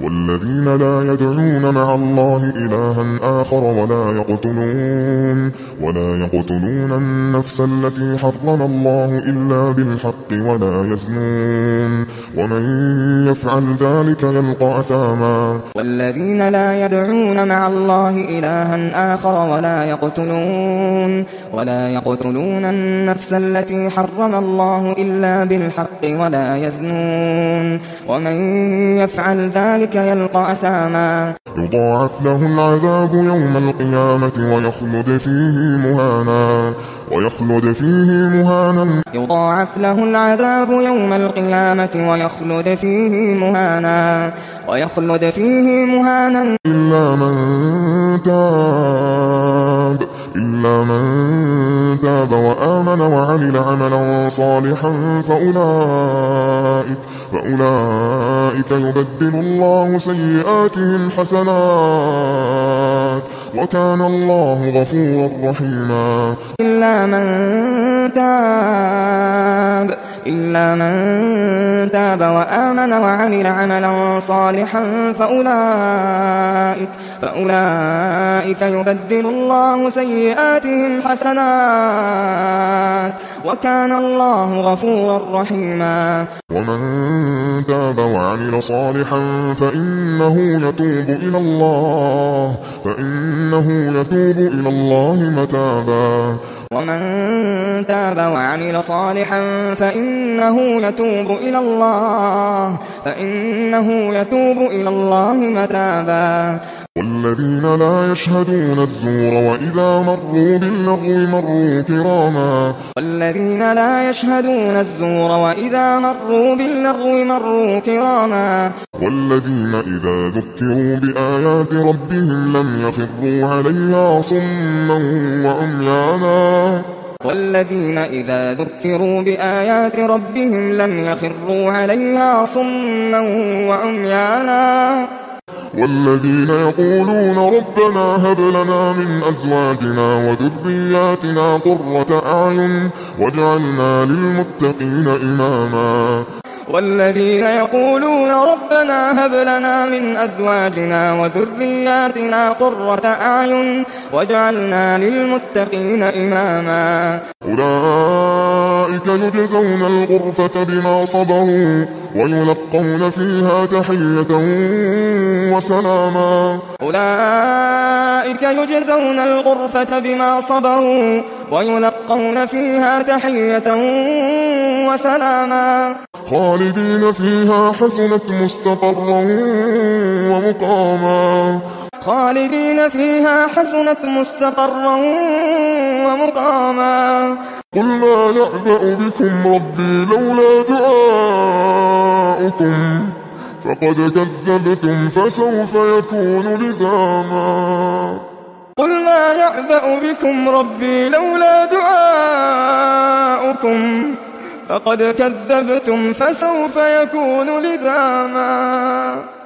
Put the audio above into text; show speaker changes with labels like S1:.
S1: والذين لا يدعون مع الله إلها آخر ولا يقتلون النفس التي حرم الله إلا بالحق ولا يزنون ومن يفعل ذلك يلقى أثاما.
S2: والذين لا يدعون مع الله إلها آخر ولا يقتلون النفس التي حرم الله إلا بالحق ولا يزنون ومن يفعل ذلك يلقى أثاما.
S1: يضاعف له العذاب يوم القيامة ويخلد فيه مهانا
S2: يضاعف له العذاب يوم القيامة ويخلد فيه مهانا
S1: إلا من تاب وآمن وعمل عملا صالحا فأولئك يبدل الله سيئاتهم حسنات وكان الله غفورا رحيما.
S2: إلا من تاب وآمن وعمل عملا صالحا فأولئك يبدل الله سيئاتهم حسنات وكان الله غفورا رحيما.
S1: ومن تاب وعمل صالحا فإنه يتوب إلى الله متابا.
S2: ومن تاب وعمل صالحا فإنه يتوب إلى الله متابا.
S1: والذين لا يشهدون الزور وإذا مروا باللغو مروا كراما. والذين إذا ذكروا بآيات ربهم لم يخروا عليها صما وعميانا. والذين يقولون ربنا هب لنا من أزواجنا وذرياتنا قرة أعين واجعلنا للمتقين إماما.
S2: والذين يقولون ربنا هب لنا من أزواجنا وذرياتنا قرة أعين واجعلنا للمتقين إماما.
S1: أولئك يجزون الغرفة بما صبروا ويلقون فيها تحية وسلاما.
S2: أولئك يجزون الغرفة بما صبروا ويلقون فيها تحية وسلاما.
S1: خالدين فيها حسنت مستقرا ومقاما. قل ما يعبأ بكم ربي لولا دعاؤكم فقد كذبتم فسوف يكون لزاما.
S2: قل ما يعبأ بكم ربي لولا دعاؤكم فقد كذبتم فسوف يكون لزاما.